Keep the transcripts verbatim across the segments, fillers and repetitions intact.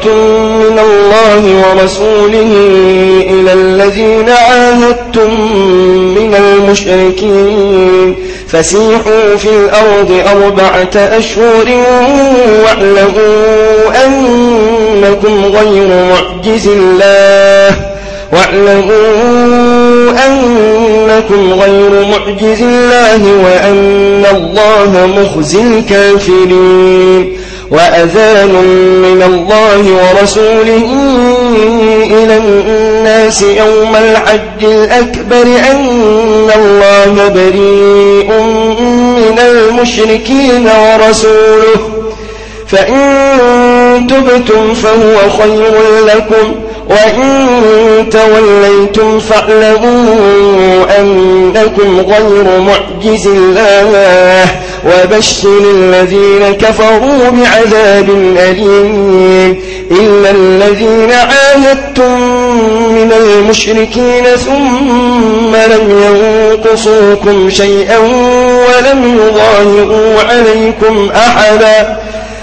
براءة من الله ورسوله إلى الذين عاهدتم من المشركين فسيحوا في الأرض أربعة أشهر واعلموا أنكم غير معجز الله واعلموا أنكم غير معجز الله وأن الله مخزي الكافرين وأذان من الله ورسوله إلى الناس يوم الحج الأكبر أن الله بريء من المشركين ورسوله فإن تبتم فهو خير لكم وإن توليتم فاعلموا أنكم غير معجز الله وبشر الذين كفروا بعذاب أليم إلا الذين عاهدتم من المشركين ثم لم ينقصوكم شيئا ولم يظاهروا عليكم أحدا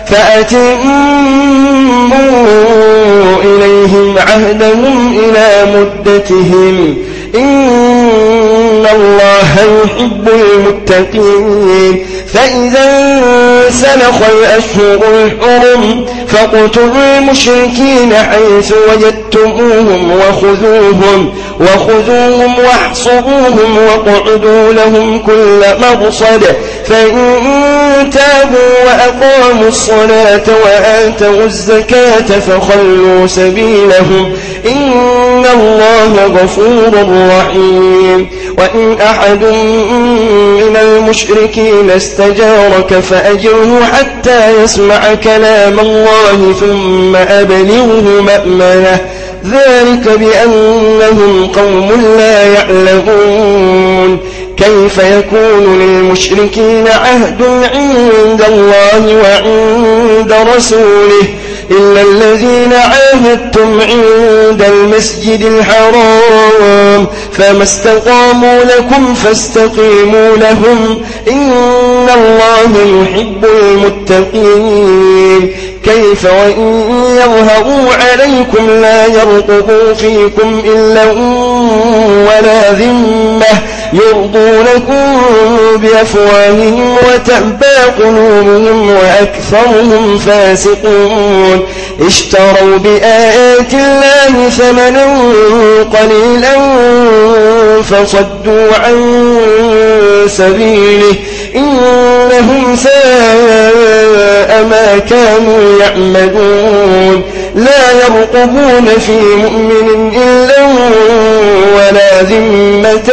فأتموا إليهم عهدهم إلى مدتهم إن الله يحب المتقين فإذا سلخ الأشهر الحرم فاقتلوا المشركين حيث وجدتموهم وخذوهم وخذوهم واحصروهم واقعدوا لهم كل مرصد فإن تابوا وأقاموا الصلاة وآتوا الزكاة فخلوا سبيلهم إن الله غفور رحيم وإن أحد من المشركين استجارك فأجره حتى يسمع كلام الله ثم أبلغه مأمنه ذلك بأنهم قوم لا يعلمون كيف يكون للمشركين عهد عند الله وعند رسوله إلا الذين عاهدتم عند المسجد الحرام فما استقاموا لكم فاستقيموا لهم إن الله يحب المتقين كيف وإن يظهروا عليكم لا يرقبوا فيكم إلا ولا ذمة يرضونكم بأفواههم وتأبى قلوبهم وأكثرهم فاسقون اشتروا بآيات الله ثمنا قليلا فصدوا عن سبيله إنهم ساء ما كانوا يعملون لا يرقبون في مؤمن إلا ولا ذمة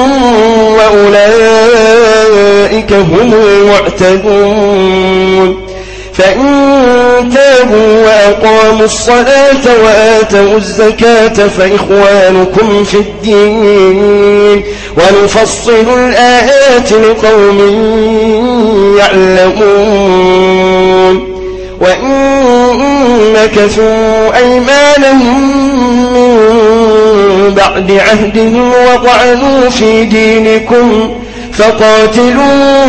وأولئك هم المعتدون فإن تابوا وأقاموا الصلاة وآتوا الزكاة فإخوانكم في الدين ونفصل الآيات لقوم يعلمون وإن نكثوا أيمانهم من بعد عهدهم وطعنوا في دينكم فقاتلوا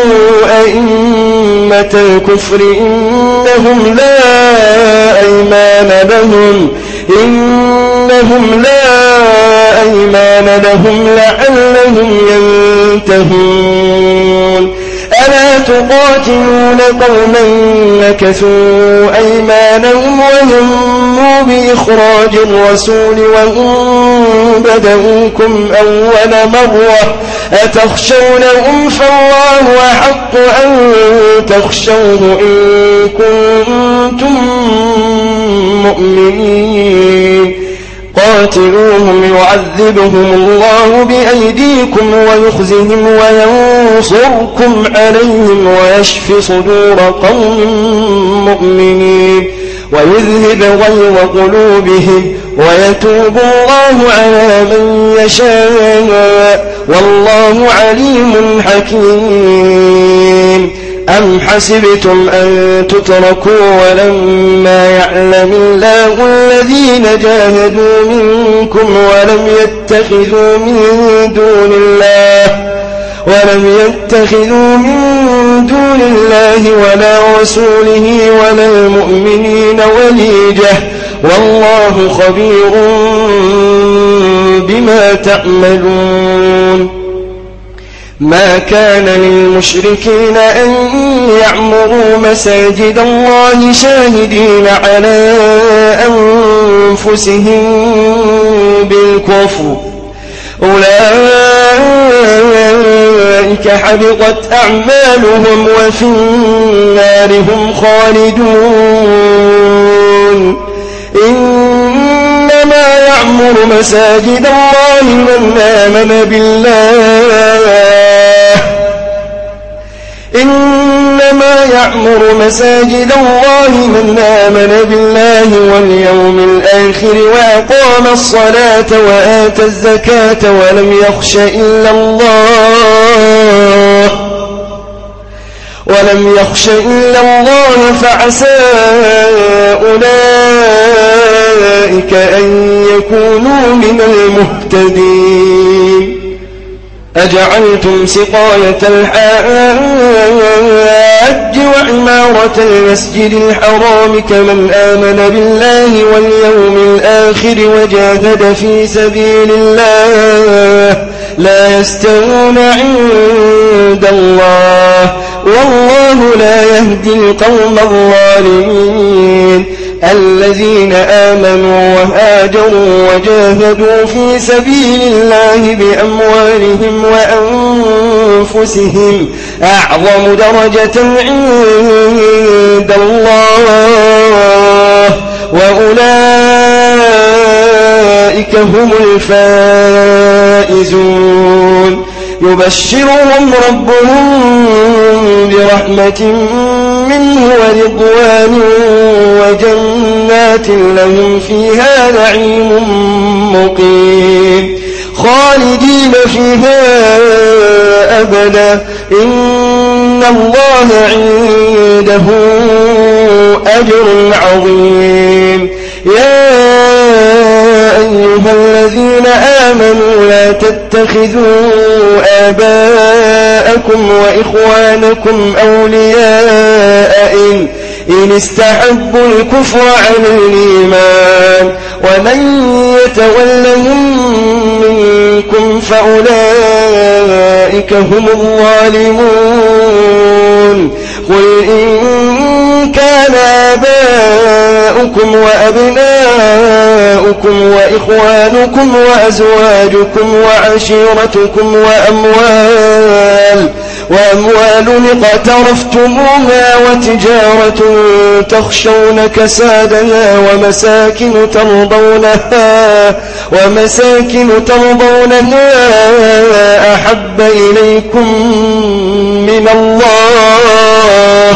أئمة الكفر إنهم لا أيمان لهم إنهم لا أيمان لهم لعلهم ينتهون ألا تقاتلون قوما نكثوا أيمانهم وهموا بإخراج الرسول وهم بدؤوكم أول مرة أتخشونهم فالله أحق أن تخشوه إن كنتم مؤمنين قاتلوهم يعذبهم الله بأيديكم ويخزهم وينصركم عليهم ويشفي صدور قوم مؤمنين ويذهب غيظ قلوبهم ويتوب الله على من يشاء والله عليم حكيم أم حسبتم أن تتركوا ولما يعلم الله الذين جاهدوا منكم ولم يتخذوا من دون الله ولم يتخذوا من دون الله ولا رسوله ولا المؤمنين المؤمنين وليجة والله خبير بما تعملون ما كان للمشركين أن يعمروا مساجد الله شاهدين على أنفسهم بالكفر أولئك حبطت أعمالهم وفي النار هم خالدون إنما يعمر مساجد الله من آمن بالله إنما يعمر مساجد الله من آمن بالله واليوم الآخر وأقام الصلاة وآتى الزكاة ولم يخش إلا الله ولم يخش إلا الله فعسى أولئك أن يكونوا من المهتدين أجعلتم سقاية الحاج وعمارة المسجد الحرام كمن آمن بالله واليوم الآخر وجاهد في سبيل الله لا يستوون عند الله والله لا يهدي القوم الظالمين الذين آمنوا وهاجروا وجاهدوا في سبيل الله بأموالهم وأنفسهم أعظم درجة عند الله وأولئك هم الفائزون يبشرهم ربهم برحمة منه ورضوان وجنات لهم فيها نعيم مقيم خالدين فيها أبدا إن الله عنده أجر عظيم يا أيها الذين آمنوا لا تتخذوا آباءكم وإخوانكم أولياء إن, إن استحبوا الكفر على الإيمان ومن يتولهم منكم فأولئك هم الظالمون قل إن كان آباؤكم وأبناؤكم وإخوانكم وأزواجكم وعشيرتكم وأموال وأموال اقترفتموها وتجارة تخشون كسادها ومساكن ترضونها ومساكن ترضونها أحب إليكم من الله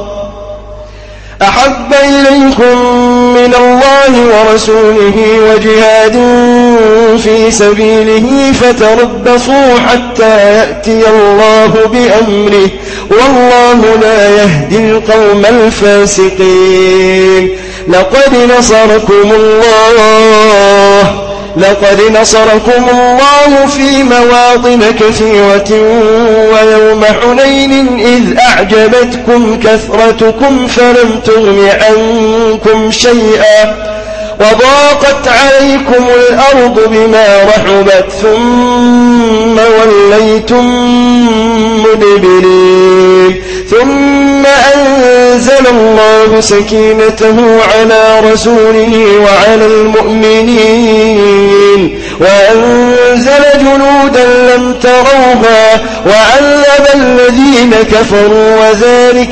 أحب إليكم من الله ورسوله وجهاد في سبيله فتربصوا حتى يأتي الله بأمره والله لا يهدي القوم الفاسقين لقد نصركم الله لقد نصركم الله في مواطن كثيرة ويوم حنين إذ أعجبتكم كثرتكم فلم تغن عنكم شيئا وضاقت عليكم الأرض بما رحبت ثم وليتم مدبرين ثم أنزل الله سكينته على رسوله وعلى المؤمنين وأنزل جنودا لم تروها وعذب الذين كفروا وذلك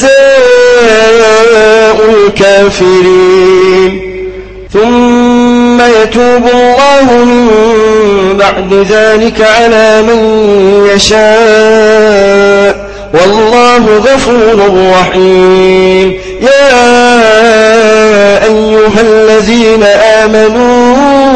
جزاء الكافرين ثم يتوب الله من بعد ذلك على من يشاء والله غفور رحيم يا أيها الذين آمنوا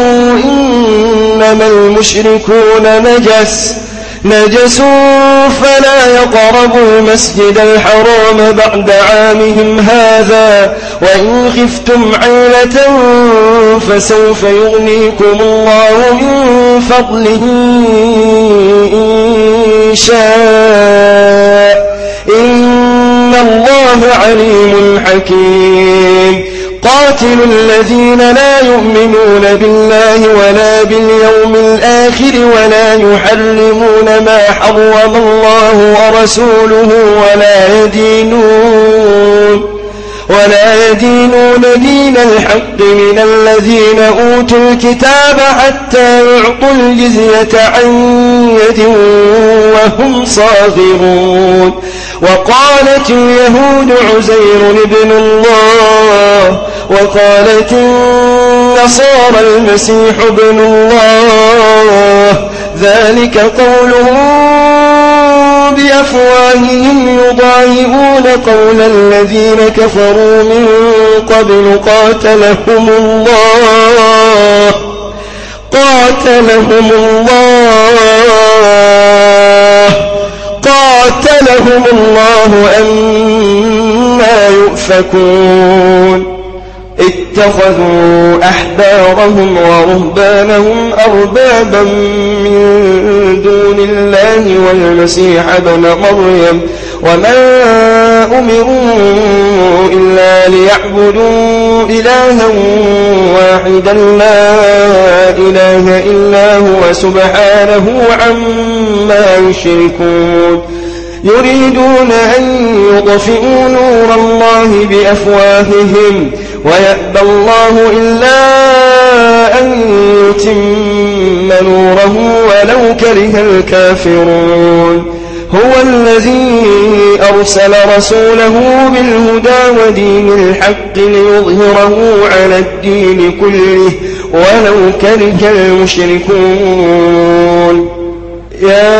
إنما المشركون نجس نجس فلا يقربوا المسجد الحرام بعد عامهم هذا وإن خفتم عيلة فسوف يغنيكم الله من فضله إن شاء إن الله عليم حكيم قاتل الذين لا يؤمنون بالله ولا باليوم الآخر ولا يحرمون ما حرم الله ورسوله ولا يدينون ولا يدينون دين الحق من الذين أوتوا الكتاب حتى يعطوا الجزية عن يد وهم صاغرون وقالت اليهود عزير ابن الله وقالت النصارى المسيح ابن الله ذلك قولهم بأفواههم يضاهئون قول الذين كفروا من قبل قاتلهم الله قاتلهم الله قاتلهم الله أنى يؤفكون اتخذوا أحبارهم ورهبانهم أربابا من دون الله والمسيح ابن مريم وما أمروا إلا ليعبدوا إلها واحدا لا إله إلا هو سبحانه عما يشركون يريدون أن يطفئوا نور الله بأفواههم ويأبى الله إلا أن يتم نوره ولو كره الكافرون هو الذي أرسل رسوله بالهدى ودين الحق ليظهره على الدين كله ولو كره المشركون يا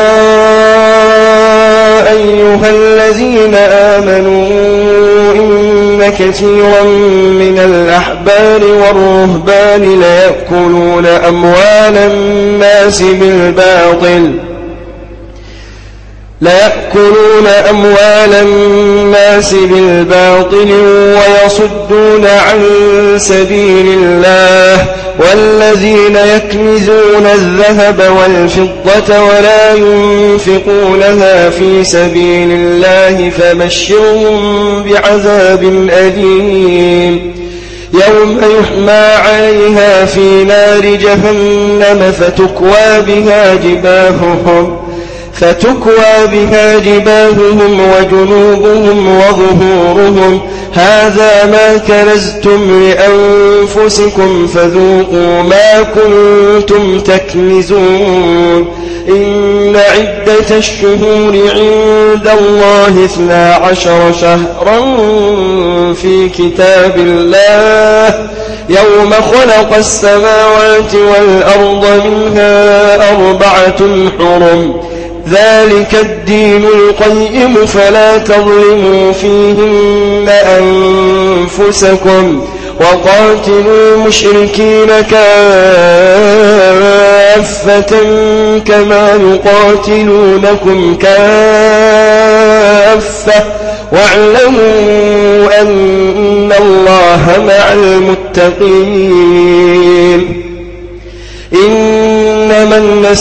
أيها الذين آمنوا إن كثيرا من الأحبار والرهبان ليأكلون أموال الناس بالباطل ليأكلون أموال الناس بالباطل ويصدون عن سبيل الله والذين يكنزون الذهب والفضة ولا ينفقونها في سبيل الله فبشرهم بعذاب أليم يوم يحمى عليها في نار جهنم فتكوى بها جباههم فتكوى بها جباههم وجنوبهم وظهورهم هذا ما كنزتم لأنفسكم فذوقوا ما كنتم تكنزون إن عدة الشهور عند الله اثنا عشر شهرا في كتاب الله يوم خلق السماوات والأرض منها أربعة حرم ذلك الدين القيم فلا تظلموا فيهن أنفسكم وقاتلوا المشركين كافة كما يقاتلونكم كافة واعلموا أن الله مع المتقين إنما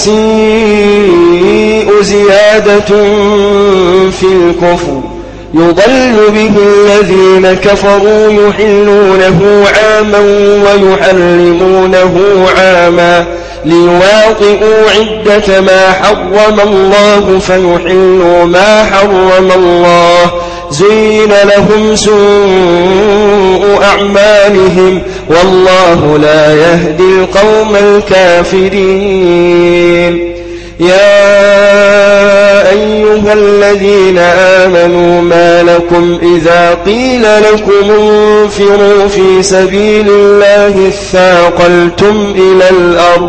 النسيء زيادة في الكفر يضل به الذين كفروا يحلونه عاما ويحرمونه عاما ليواطئوا عدة ما حرم الله فيحلوا ما حرم الله زين لهم سوء أعمالهم والله لا يهدي القوم الكافرين يا أيها الذين آمنوا ما لكم إذا قيل لكم انفروا في سبيل الله اثاقلتم إلى الأرض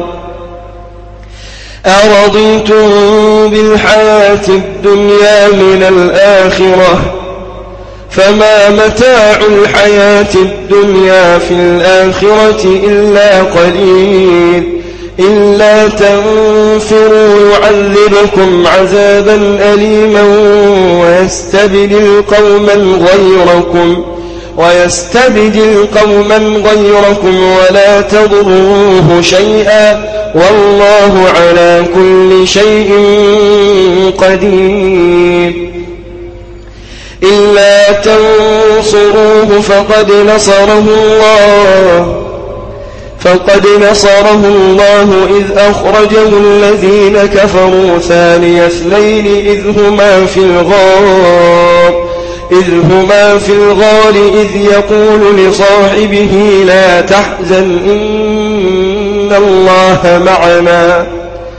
أرضيتم بالحياة الدنيا من الآخرة فما متاع الحياة الدنيا في الآخرة إلا قليل إلا تنفروا يعذبكم عذابا أليما ويستبدل قوما غيركم ويستبدل قوما غيركم ولا تضروه شيئا والله على كل شيء قدير إلا تنصروه فقد نصره الله فقد نصره الله إذ أخرجه الذين كفروا ثاني اثنين إذ هما في الغار إذ هما في الغار إذ يقول لصاحبه لا تحزن إن الله معنا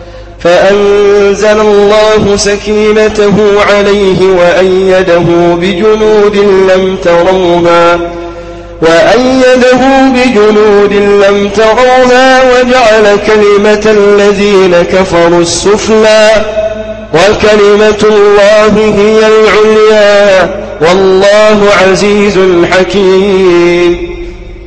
فأنزل الله سكينته عليه وأيده بجنود لم تروها وأيده بجنود لم تروها وجعل كلمة الذين كفروا السفلى وكلمة الله هي العليا والله عزيز حكيم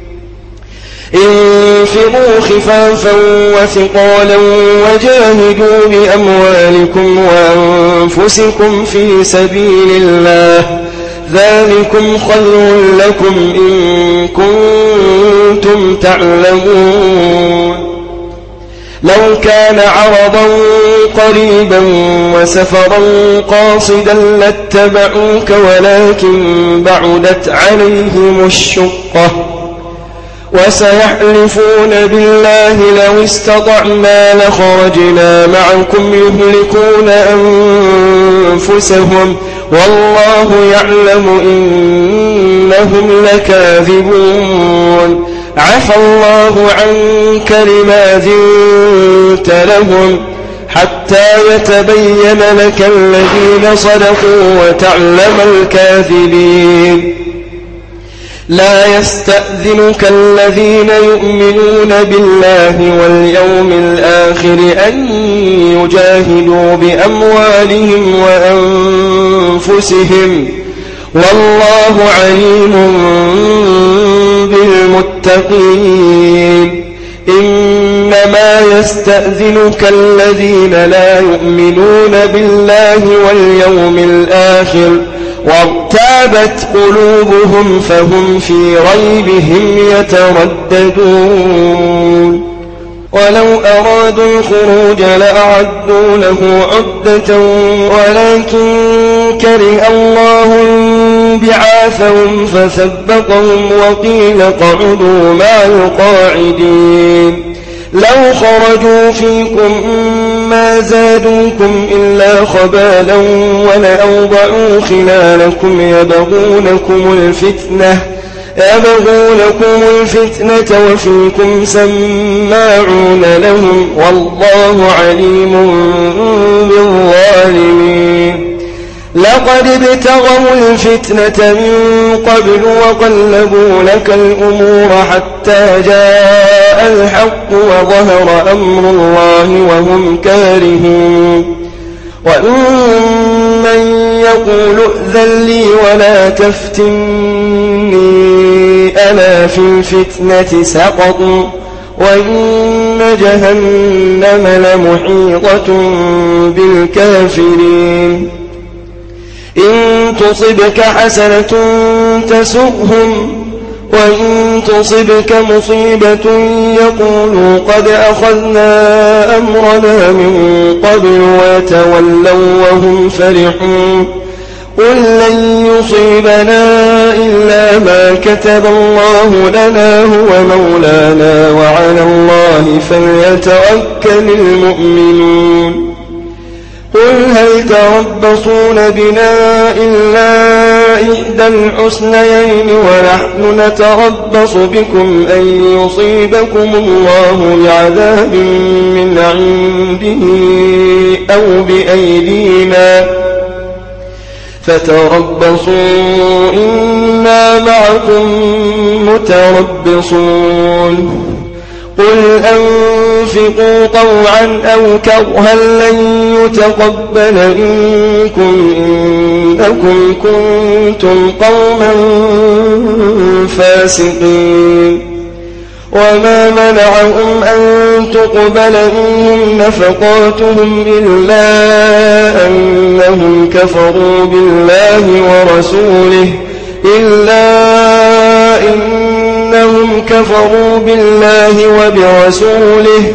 انفروا خفافا وثقالا وجاهدوا بأموالكم وأنفسكم في سبيل الله ذلكم خير لكم إن كنتم تعلمون لو كان عرضا قريبا وسفرا قاصدا لاتبعوك ولكن بعدت عليهم الشقة وسيحلفون بالله لو استطعنا لخرجنا معكم يهلكون أنفسهم والله يعلم إنهم لكاذبون عفى الله عنك لما ذنت لهم حتى يتبين لك الذين صدقوا وتعلم الكاذبين لا يستأذنك الذين يؤمنون بالله واليوم الآخر أن يجاهدوا بأموالهم وأنفسهم والله عليم بالمتقين إنما يستأذنك الذين لا يؤمنون بالله واليوم الآخر وارتابت قلوبهم فهم في ريبهم يترددون ولو أرادوا الخروج لأعدوا له عدة ولكن كره الله بعاثهم فثبطهم وقيل قعدوا مع القاعدين لو خرجوا فيكم ما زادوكم إلا خبالا ولأوضعوا خلالكم يبغونكم الفتنة يبغونكم الفتنة وفيكم سماعون لهم والله عليم بالظالمين لقد ابتغوا الفتنة من قبل وقلبوا لك الأمور حتى جاء الحق وظهر أمر الله وهم كارهون ومن يقول ائذن لي ولا تفتني ألا في الفتنة سقطوا وإن جهنم لمحيطة بالكافرين إن تصبك حسنة تسؤهم وإن تصبك مصيبة يقولوا قد أخذنا أمرنا من قبل ويتولوا وهم فرحون قل لن يصيبنا إلا ما كتب الله لنا هو مولانا وعلى الله فليتوكل المؤمنون قل هل تربصون بنا إلا إحدى الحسنيين ونحن نتربص بكم أن يصيبكم الله بعذاب من عنده أو بأيدينا فتربصوا إنا معكم متربصون قل أنفقوا طوعا أو كرها لن يتقبل منكم إنكم كنتم قوما فاسقين وما منعهم أن تقبل منهم نفقاتهم إلا أنهم كفروا بالله ورسوله إلا إنهم كفروا بالله وبرسوله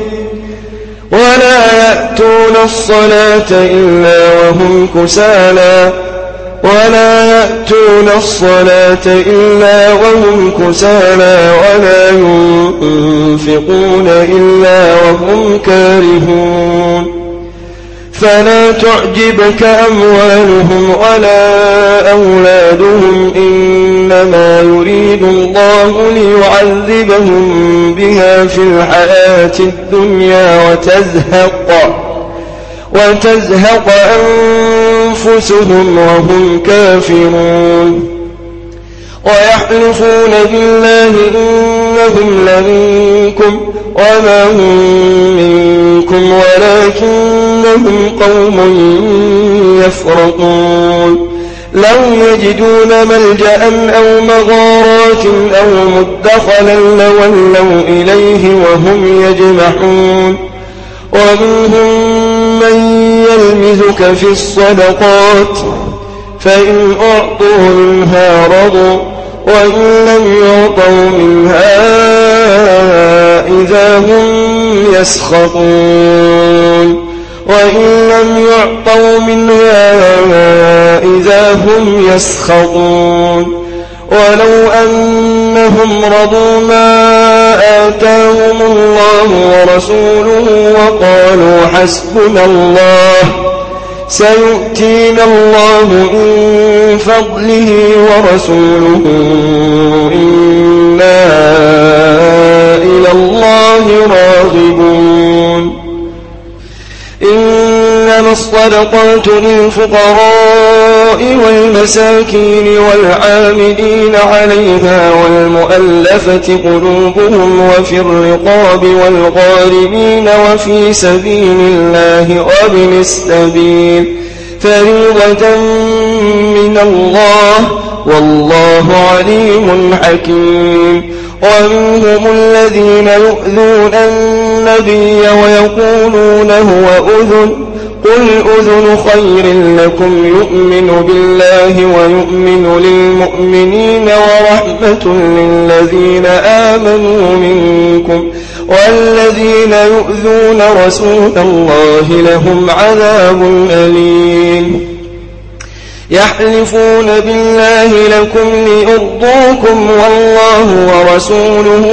ولا يأتون الصلاة إلا وهم كسالى ولا يأتون الصلاة إلا وهم كسالى ولا ينفقون إلا وهم كارهون فلا تعجبك أموالهم ولا أولادهم إنما يريد الله ليعذبهم بها في الحياة الدنيا وتزهق وتزهق أنفسهم وهم كافرون ويحلفون بالله إنهم لمنكم وما هم منكم ولكنهم قوم يفرقون لو يجدون ملجأ أو مغارات أو مدخلا لولوا إليه وهم يجمحون ومنهم من يلمزك في الصدقات فإن أعطوا منها رضوا وإن لم يعطوا منها إذا هم يسخطون وإن لم يعطوا منها إذا هم يسخطون ولو أنهم رضوا ما آتاهم الله ورسوله وقالوا حسبنا الله سيؤتينا الله من فضله ورسوله إنا إلى الله راغبون إنما الصدقات للفقراء والمساكين والعاملين عليها والمؤلفة قلوبهم وفي الرقاب والغارمين وفي سبيل الله وابن السبيل فريضة من الله والله عليم حكيم ومنهم الذين يؤذون النبي ويقولون هو أذن قل أذن خير لكم يؤمن بالله ويؤمن للمؤمنين ورحمة للذين آمنوا منكم والذين يؤذون رسول الله لهم عذاب أليم يحلفون بالله لكم ليرضوكم والله ورسوله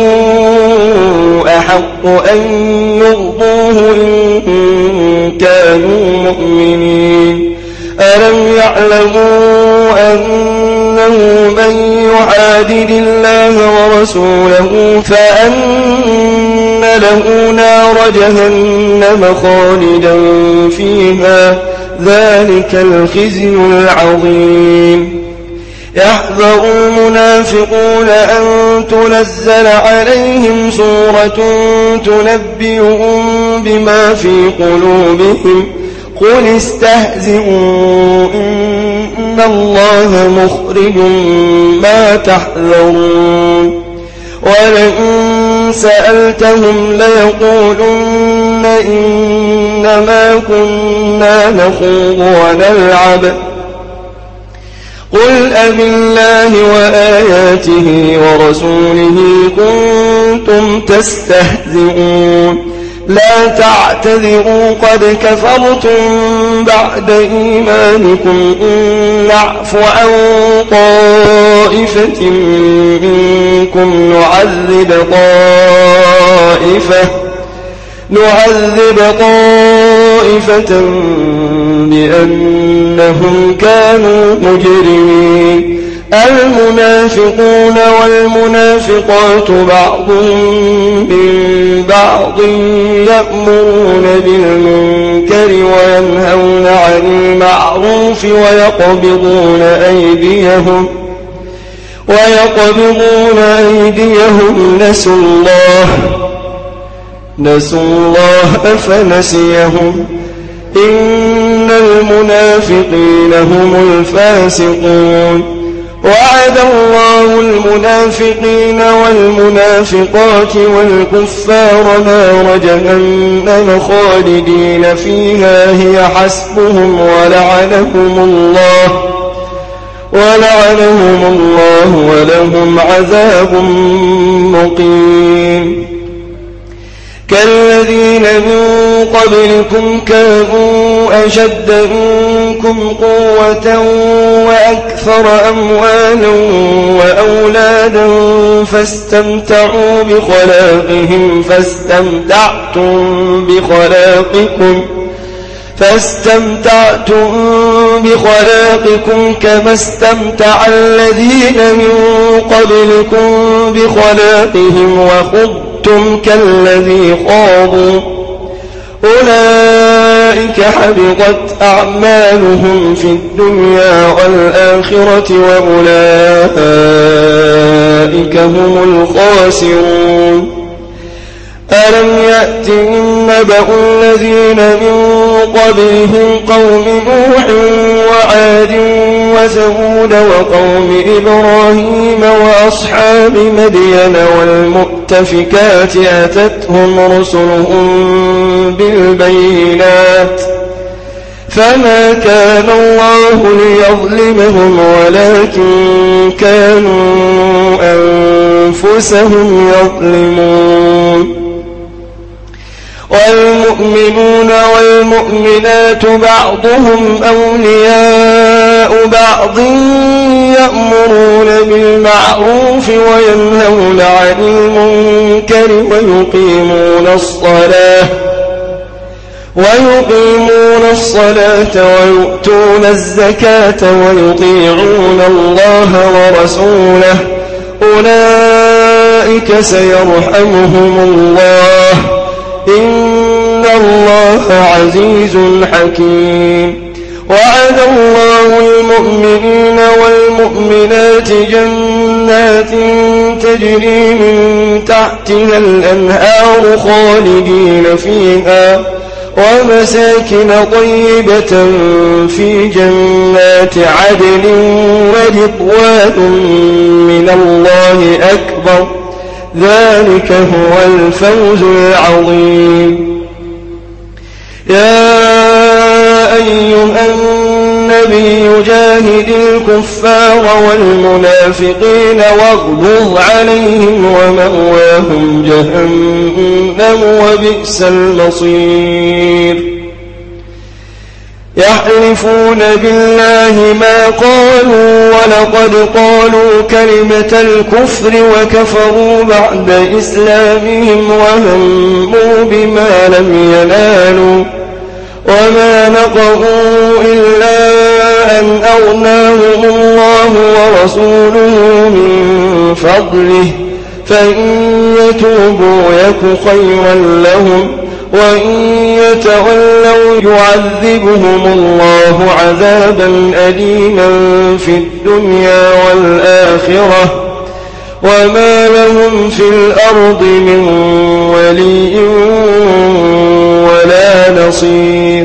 أحق أن يرضوه إن كانوا مؤمنين ألم يعلموا أنه من يحادد الله ورسوله فأن له نار جهنم خالدا فيها ذلك الخزي العظيم يحذر المنافقون أن تنزل عليهم سورة تنبئهم بما في قلوبهم قل استهزئوا إن الله مخرج ما تحذرون ولئن سألتهم ليقولن إنما كنا نخوض ونلعب قل أبالله وآياته ورسوله كنتم تستهزئون لا تعتذروا قد كفرتم بعد إيمانكم إن نعف عن طائفة منكم نعذب طائفة نعذب طائفة بأنهم كانوا مجرمين المنافقون والمنافقات بعضهم من بعض يأمرون بالمنكر وينهون عن المعروف ويقبضون أيديهم ويقبضون أيديهم نسوا الله نسوا الله فنسيهم إن المنافقين هم الفاسقون وعد الله المنافقين والمنافقات والكفار نار جهنم خالدين فيها هي حسبهم ولعنهم الله ولعنهم الله ولهم عذاب مقيم كالذين من قبلكم كانوا أشد منكم منكم قوة وأكثر أموالا وأولادا فاستمتعوا بخلاقهم فاستمتعتم بخلاقكم فاستمتعتم بخلاقكم كما استمتع الذين من قبلكم بخلاقهم وخضتم كالذي خاضوا أولئك حبطت أعمالهم في الدنيا والآخرة وأولئك هم الخاسرون ألم يأتهم نبأ الذين من قبلهم قوم نوح وعاد وثمود وقوم إبراهيم وأصحاب مدين والمؤتفكات أتتهم رسلهم بالبينات فما كان الله ليظلمهم ولكن كانوا أنفسهم يظلمون والمؤمنون والمؤمنات بعضهم أولياء بعض يأمرون بالمعروف وينهون عن المنكر ويقيمون الصلاة ويقيمون الصلاة ويؤتون الزكاة ويطيعون الله ورسوله أولئك سيرحمهم الله إن الله عزيز حكيم وعد الله المؤمنين والمؤمنات جنات تجري من تحتها الأنهار خالدين فيها ومساكن طيبة في جنات عدن ورضوان من الله أكبر ذلك هو الفوز العظيم يا أيها النبي جاهد الكفار والمنافقين واغلظ عليهم ومأواهم جهنم وبئس المصير يحلفون بالله ما قالوا ولقد قالوا كلمة الكفر وكفروا بعد إسلامهم وهموا بما لم ينالوا وما نقموا إلا أن أغناهم الله ورسوله من فضله فإن يتوبوا يك خيرا لهم وإن يتولوا يعذبهم الله عذابا أليما في الدنيا والآخرة وما لهم في الأرض من ولي ولا نصير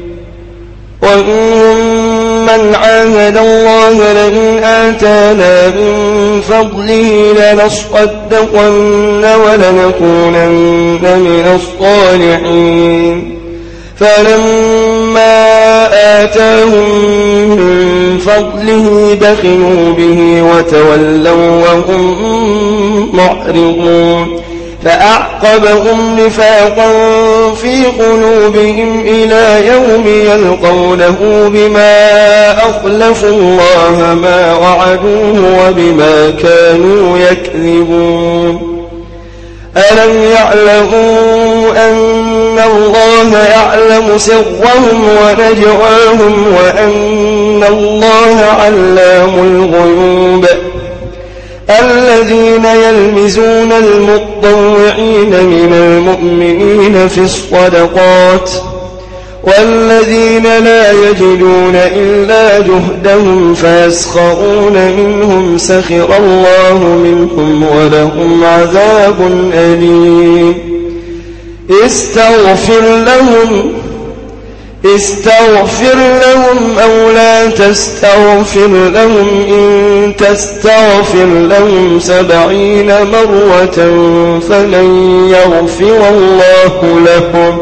وإن من عاهد الله لئن آتانا من فضله لنصدقن ولنكونن من الصالحين فلما آتاهم من فضله بخلوا به وتولوا وهم معرضون فأعقبهم نفاقا في قلوبهم إلى يوم يلقونه بما أخلفوا الله ما وعدوه وبما كانوا يكذبون ألم يعلموا أن الله يعلم سرهم ونجواهم وأن الله علام الغيوب الذين يلمزون المطوعين من المؤمنين في الصدقات والذين لا يجدون إلا جهدهم فيسخرون منهم سخر الله منهم ولهم عذاب أليم استغفر لهم استغفر لهم أو لا تستغفر لهم إن تستغفر لهم سبعين مرة فلن يغفر الله لهم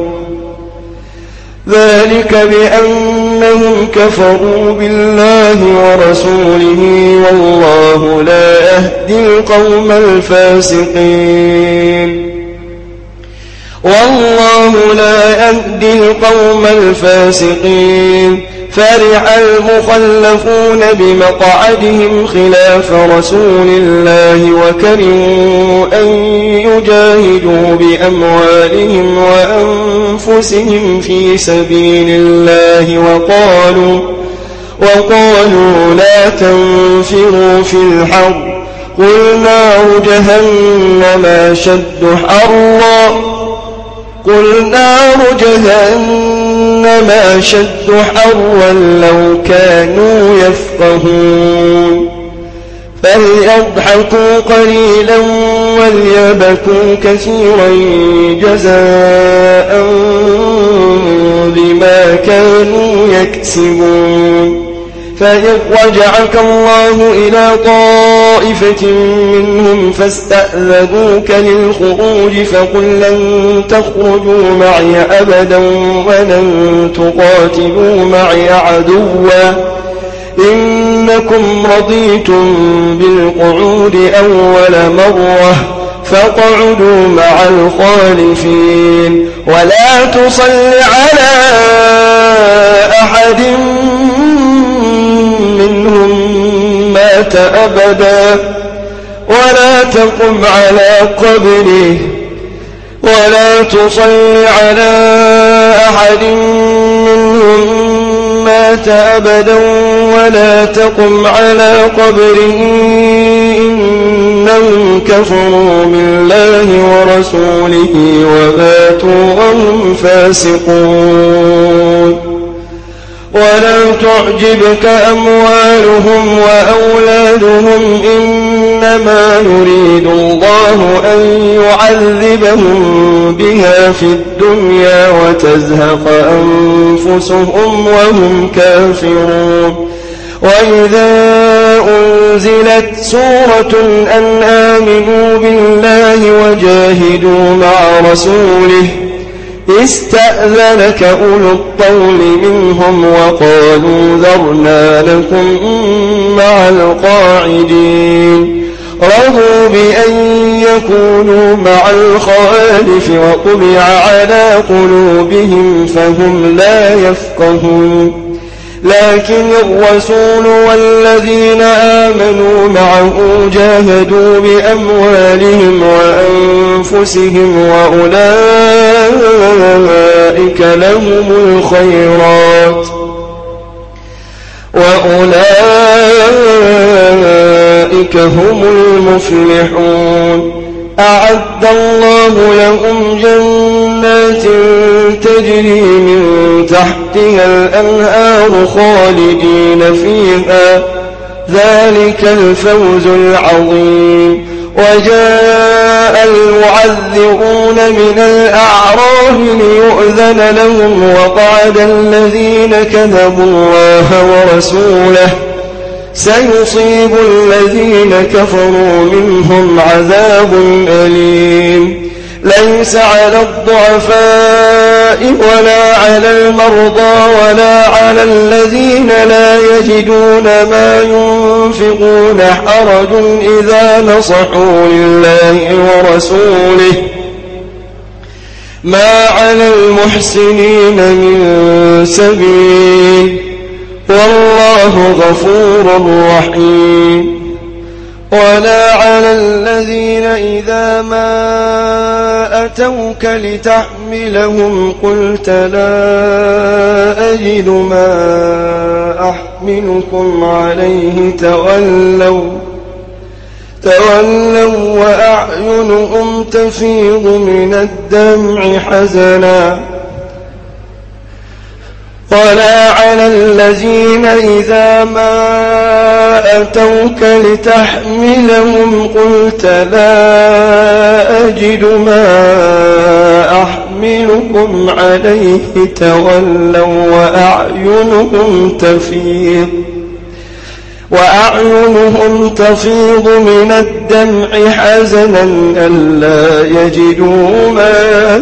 ذلك بأنهم كفروا بالله ورسوله والله لا يهدي القوم الفاسقين والله لا يهدي القوم الفاسقين. فرح المخلفون بمقعدهم خلاف رسول الله وكرهوا أن يجاهدوا بأموالهم وأنفسهم في سبيل الله وقالوا, وقالوا لا تنفروا في الحر قل نار جهنم أشد حرا قل نار جهنم أشد حرا لو كانوا يفقهون. فليضحكوا قليلا وليبكوا كثيرا جزاء بما كانوا يكسبون. فإن رجعك الله إلى طائفة منهم فاستأذنوك للخروج فقل لن تخرجوا معي أبدا ولن تقاتلوا معي عدوا إنكم رضيتم بالقعود أول مرة فاقعدوا مع الخالفين ولا تصل على أحد منهم مات أبدا ولا تقم على قبره ولا تصل على أحد منهم مات أبدا ولا تقم على قبره إنهم كفروا بالله ورسوله وماتوا وهم فاسقون. ولا تعجبك أموالهم وأولادهم إنما يريد الله أن يعذبهم بها في الدنيا وتزهق أنفسهم وهم كافرون. وإذا أنزلت سورة أن آمنوا بالله وجاهدوا مع رسوله استأذنك أولو الطول منهم وقالوا ذرنا لكم مع القاعدين. رضوا بأن يكونوا مع الخوالف وطبع على قلوبهم فهم لا يفقهون. لكن الرسول والذين آمنوا معه جاهدوا بأموالهم وأنفسهم وأولئك لهم الخيرات وأولئك هم المفلحون. أعد الله لهم جنات تجري من تحتها الأنهار خالدين فيها ذلك الفوز العظيم. وجاء المعذرون من الأعراب ليؤذن لهم وقعد الذين كذبوا الله ورسوله سيصيب الذين كفروا منهم عذاب أليم. ليس على الضعفاء ولا على المرضى ولا على الذين لا يجدون ما ينفقون حرج إذا نصحوا لله ورسوله ما على المحسنين من سبيل والله غفور رحيم. ولا على الذين إذا ما أتوك لتحملهم قلت لا أجد ما أحملكم عليه تولوا تولوا وأعينهم تفيض من الدمع حزنا. ولا على الذين إذا ما أتوك لتحملهم قلت لا أجد ما أحملكم عليه تولوا وأعينهم تفيض وأعينهم تفيض من الدمع حزنا ألا يجدوا ما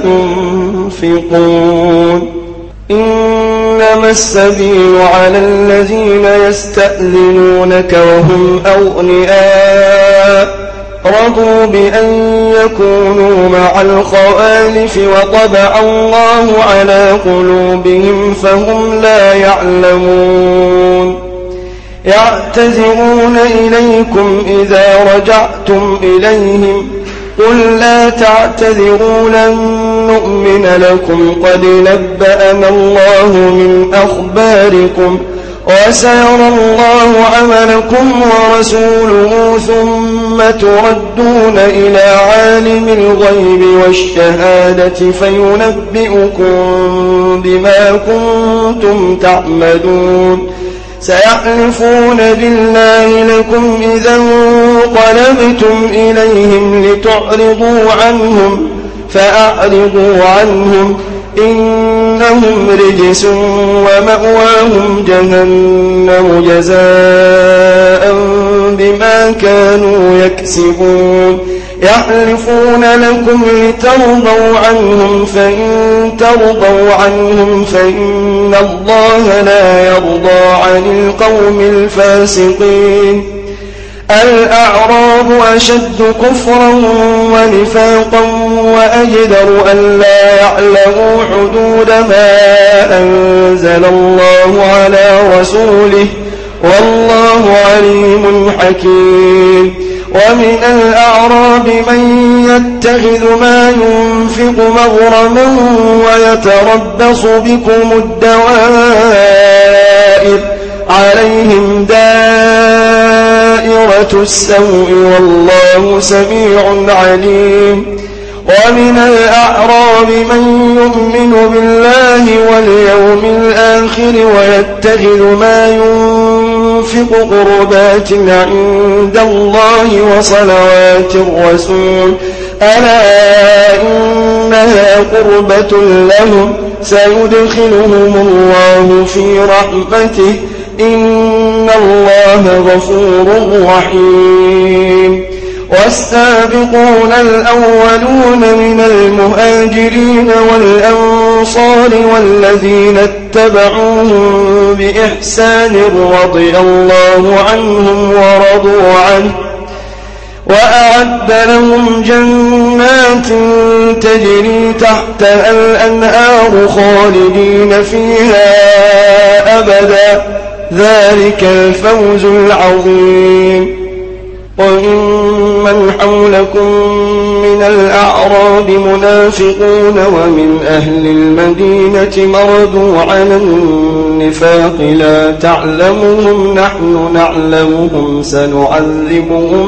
ينفقون. إنما السبيل على الذين يستأذنونك وهم أغنياء رضوا بأن يكونوا مع الخوالف وطبع الله على قلوبهم فهم لا يعلمون يعتذرون إليكم إذا رجعتم إليهم قل لا تعتذروا لن نؤمن لكم قد نبأنا الله من أخباركم وسيرى الله عملكم ورسوله ثم تردون إلى عالم الغيب والشهادة فينبئكم بما كنتم تعملون سيحلفون بالله لكم إذا انقلبتم إليهم لتعرضوا عنهم فأعرضوا عنهم إنهم رجس ومأواهم جهنم جزاء بما كانوا يكسبون يحلفون لكم لترضوا عنهم فإن ترضوا عنهم فإن الله لا يرضى عن القوم الفاسقين الأعراب أشد كفرا ونفاقا وأجدر أن لا يعلموا حدود ما أنزل الله على رسوله والله عليم حكيم ومن الأعراب من يتخذ ما ينفق مغرما ويتربص بكم الدوائر عليهم دائرة السوء والله سميع عليم ومن الأعراب من يؤمن بالله واليوم الآخر ويتخذ ما ينفق قربات عند الله وصلوات الرسول ألا إنها قربة لهم سيدخلهم الله في رحمته إن الله غفور رحيم والسابقون الأولون من المهاجرين والأنصار والذين اتبعوهم بإحسان رضي الله عنهم ورضوا عنه وأعد لهم جنات تجري تحتها الأنهار خالدين فيها أبدا ذلك الفوز العظيم وممن حولكم من الأعراب منافقون ومن أهل المدينة مردوا على النفاق لا تعلمهم نحن نعلمهم سنعذبهم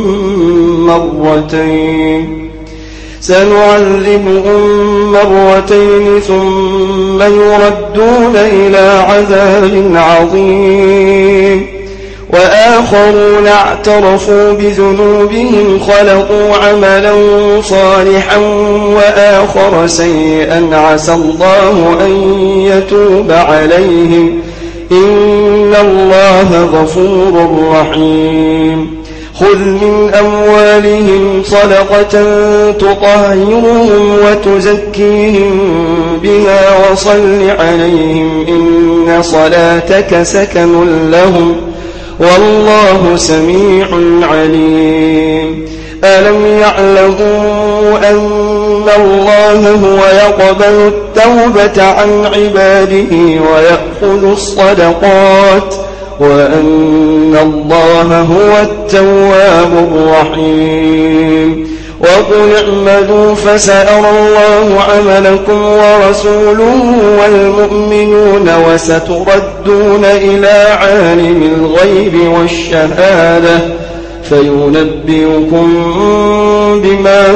مرتين سنعذبهم مرتين ثم يردون إلى عذاب عظيم وآخرون اعترفوا بذنوبهم خلقوا عملا صالحا وآخر سيئا عسى الله أن يتوب عليهم إن الله غفور رحيم خذ من أموالهم صدقة تطهرهم وتزكيهم بها وصل عليهم إن صلاتك سكن لهم والله سميع عليم ألم يعلموا أن الله هو يقبل التوبة عن عباده ويأخذ الصدقات وأن الله هو التواب الرحيم وقل اعملوا فسيرى الله عملكم ورسوله والمؤمنون وستردون إلى عالم الغيب والشهادة فينبئكم بما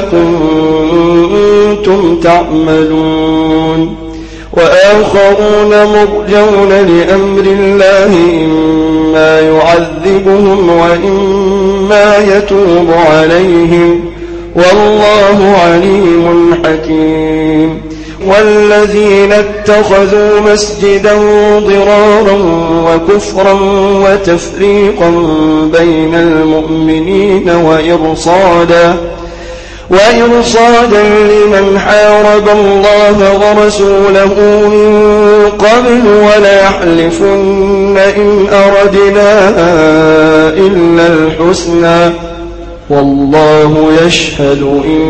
كنتم تعملون وآخرون مرجون لأمر الله إما يعذبهم وإما يتوب عليهم والله عليم حكيم والذين اتخذوا مسجدا ضرارا وكفرا وتفريقا بين المؤمنين وإرصادا وإرصادا لمن حارب الله ورسوله من قبل وليحلفن إن أردنا إلا الحسنى والله يشهد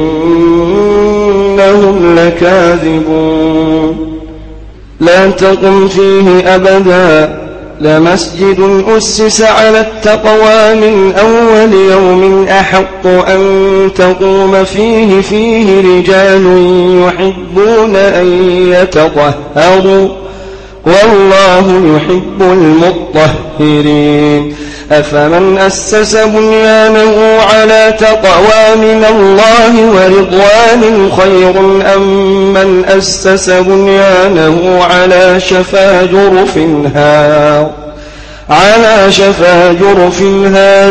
إنهم لكاذبون لا تقم فيه أبدا لمسجد أسس على التقوى من أول يوم أحق أن تقوم فيه فيه رجال يحبون أن يتطهروا والله يحب المطهرين أفمن أسس بنيانه على تقوى من الله ورضوان خير أم من أسس بنيانه على شفا جرف هار على شفا جرف هار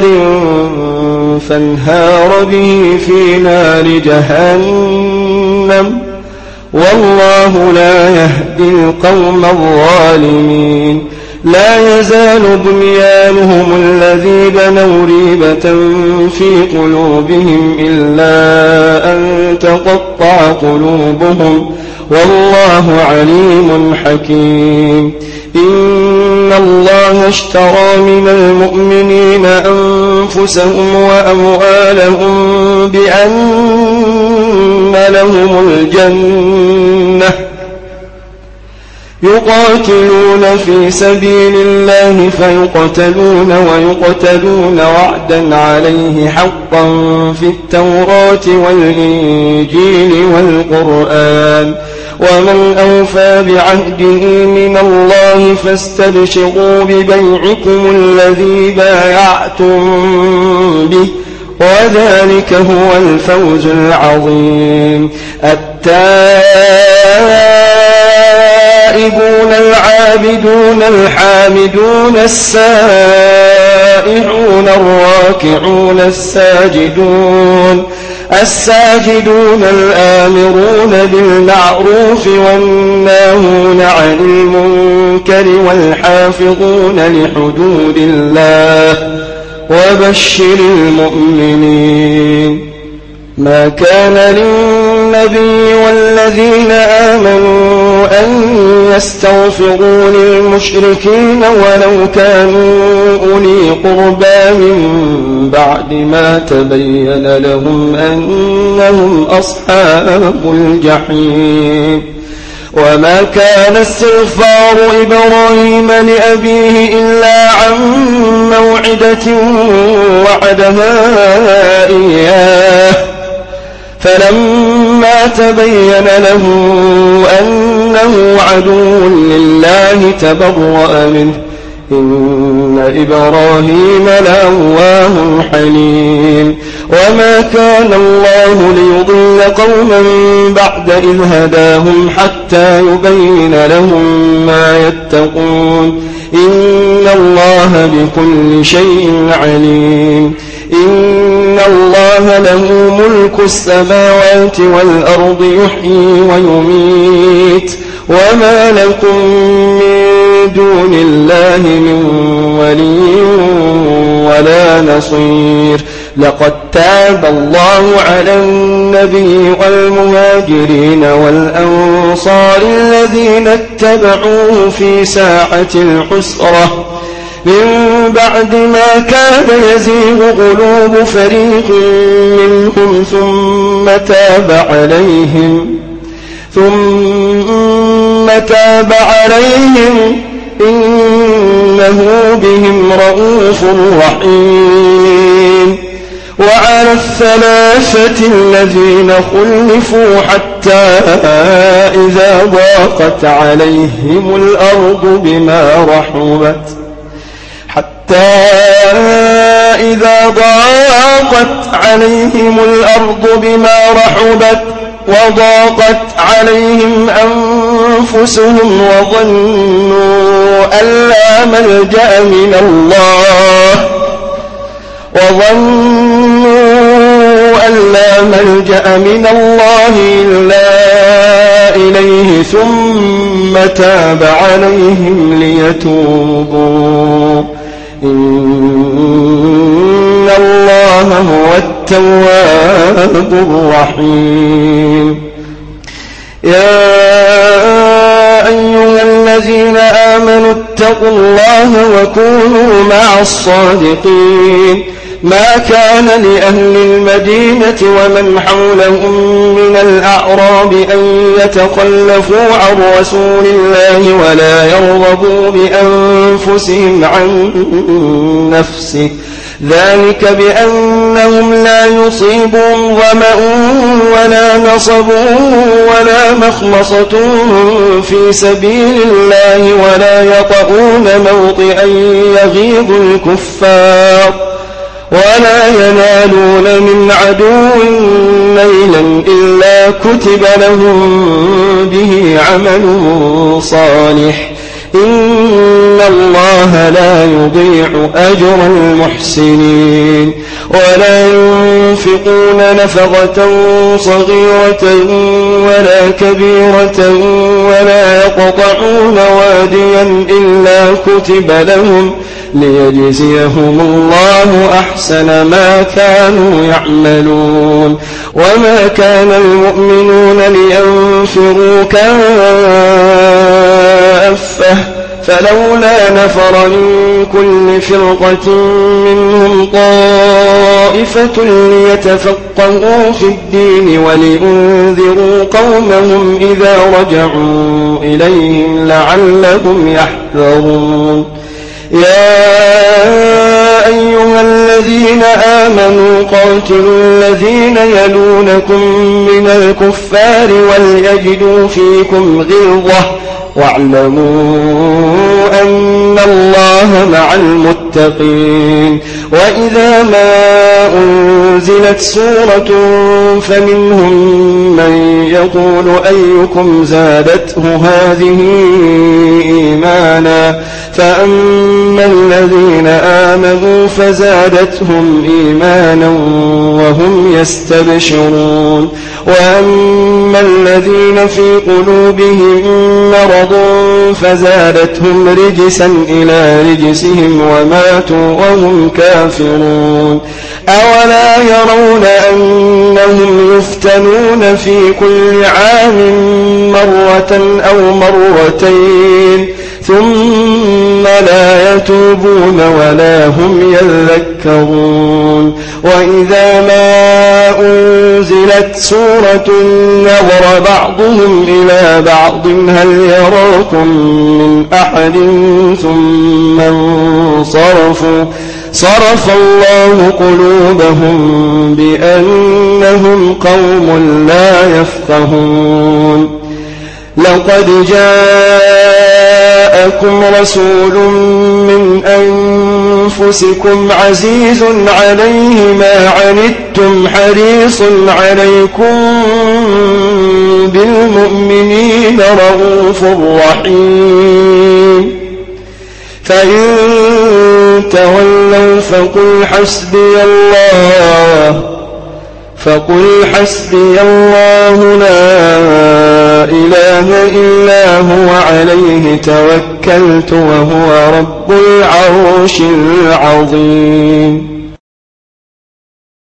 فانهار به في نار جهنم والله لا يهدي القوم الظالمين لا يزال بنيانهم الذي بنوا ريبة في قلوبهم إلا أن تقطع قلوبهم والله عليم حكيم إن الله اشترى من المؤمنين أنفسهم وأموالهم بأن لهم الجنة يقاتلون في سبيل الله فيقتلون ويقتلون وعدا عليه حقا في التوراة والإنجيل والقرآن ومن أوفى بعهده من الله فاستبشروا ببيعكم الذي بايعتم به وذلك هو الفوز العظيم التائبون العابدون الحامدون السائحون الراكعون الساجدون الساجدون الآمرون بالمعروف والناهون عن المنكر والحافظون لحدود الله وبشر المؤمنين ما كان للنبي والذين آمنوا أن يستغفروا للمشركين ولو كانوا أولي قربى من بعد ما تبين لهم أنهم أصحاب الجحيم وما كان استغفار إبراهيم لأبيه إلا عن موعدة وعدها إياه فلما تبين له أنه عدو لله تبرأ منه إن إبراهيم لأواه حليم وما كان الله ليضل قوما بعد إذ هداهم حتى يبين لهم ما يتقون إن الله بكل شيء عليم إن الله له ملك السماوات والأرض يحيي ويميت وما لكم من دون الله من ولي ولا نصير لقد تاب الله على النبي والمهاجرين والأنصار الذين اتبعوه في ساعة العسرة من بعد ما كاد يزيغ قلوب فريق منهم ثم تاب عليهم ثم تاب عليهم إنه بهم رؤوف رحيم وعلى الثلاثة الذين خلفوا حتى إذا ضاقت عليهم الأرض بما رحبت حتى إذا ضاقت عليهم الأرض بما رحبت وضاقت عليهم أنفسهم وظنوا أن لا ملجأ من الله وظنوا أن لا ملجأ من الله إلا إليه ثم تاب عليهم ليتوبوا إن الله هو التواب الرحيم يا أيها الذين آمنوا اتقوا الله وكونوا مع الصادقين ما كان لأهل المدينة ومن حولهم من الأعراب أن يتخلفوا عن رسول الله ولا يرغبوا بأنفسهم عن نفسه ذلك بأنهم لا يصيبهم ظمأ ولا نصب ولا مخمصة في سبيل الله ولا يطؤون موطئا يغيظ الكفار ولا ينالون من عدو نيلا إلا كتب لهم به عمل صالح إن الله لا يضيع أجر المحسنين ولا ينفقون نفقة صغيرة ولا كبيرة ولا يقطعون واديا إلا كتب لهم ليجزيهم الله أحسن ما كانوا يعملون وما كان المؤمنون لينفروا كافة فلولا نفر من كل فرقة منهم طائفة ليتفقهوا في الدين ولينذروا قومهم إذا رجعوا إليهم لعلهم يحذرون يا أيها الذين آمنوا قاتلوا الذين يلونكم من الكفار وليجدوا فيكم غلظة واعلموا أن الله مع المتقين وإذا ما أنزلت سورة فمنهم من يقول أيكم زادته هذه إيمانا فأما الذين آمنوا فزادتهم إيمانا وهم يستبشرون وأما الذين في قلوبهم مرض فزادتهم رجسا إلى رجسهم وماتوا وهم كافرون أولا يرون أنهم يفتنون في كل عام مرة أو مرتين ثم لا يتوبون ولا هم يذكرون وإذا ما أنزلت سورة نظر بعضهم إلى بعض هل يراكم من أحد ثم انصرفوا صرف الله قلوبهم بأنهم قوم لا يفقهون لقد جاءكم رسول من أنفسكم عزيز عليه ما عنتم حريص عليكم بالمؤمنين رؤوف رحيم فإن تولوا فقل حسبي الله فقل حسبي الله لا إله إلا هو عليه توكلت وهو رب العرش العظيم